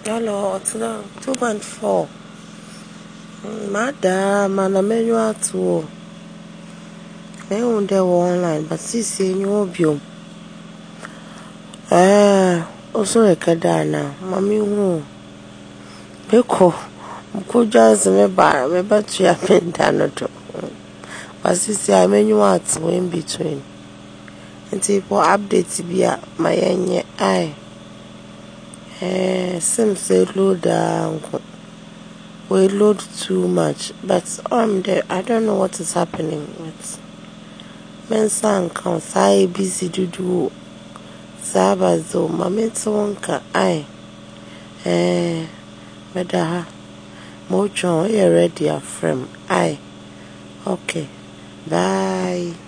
Hello, it's now 2.4. Madam, and a menu at 2. I won't there online, but see in your view. Also a cadana, Mammy who. Beko, could just me bar, me but you have been done. But see, I menu at in between. And people updates be my eye. Seems say load down. We load too much, but there. I don't know what is happening with Mensa and Kansai busy to do Sabazo, Mametsonka. Meda Mocho, you're ready, frame. Okay, bye.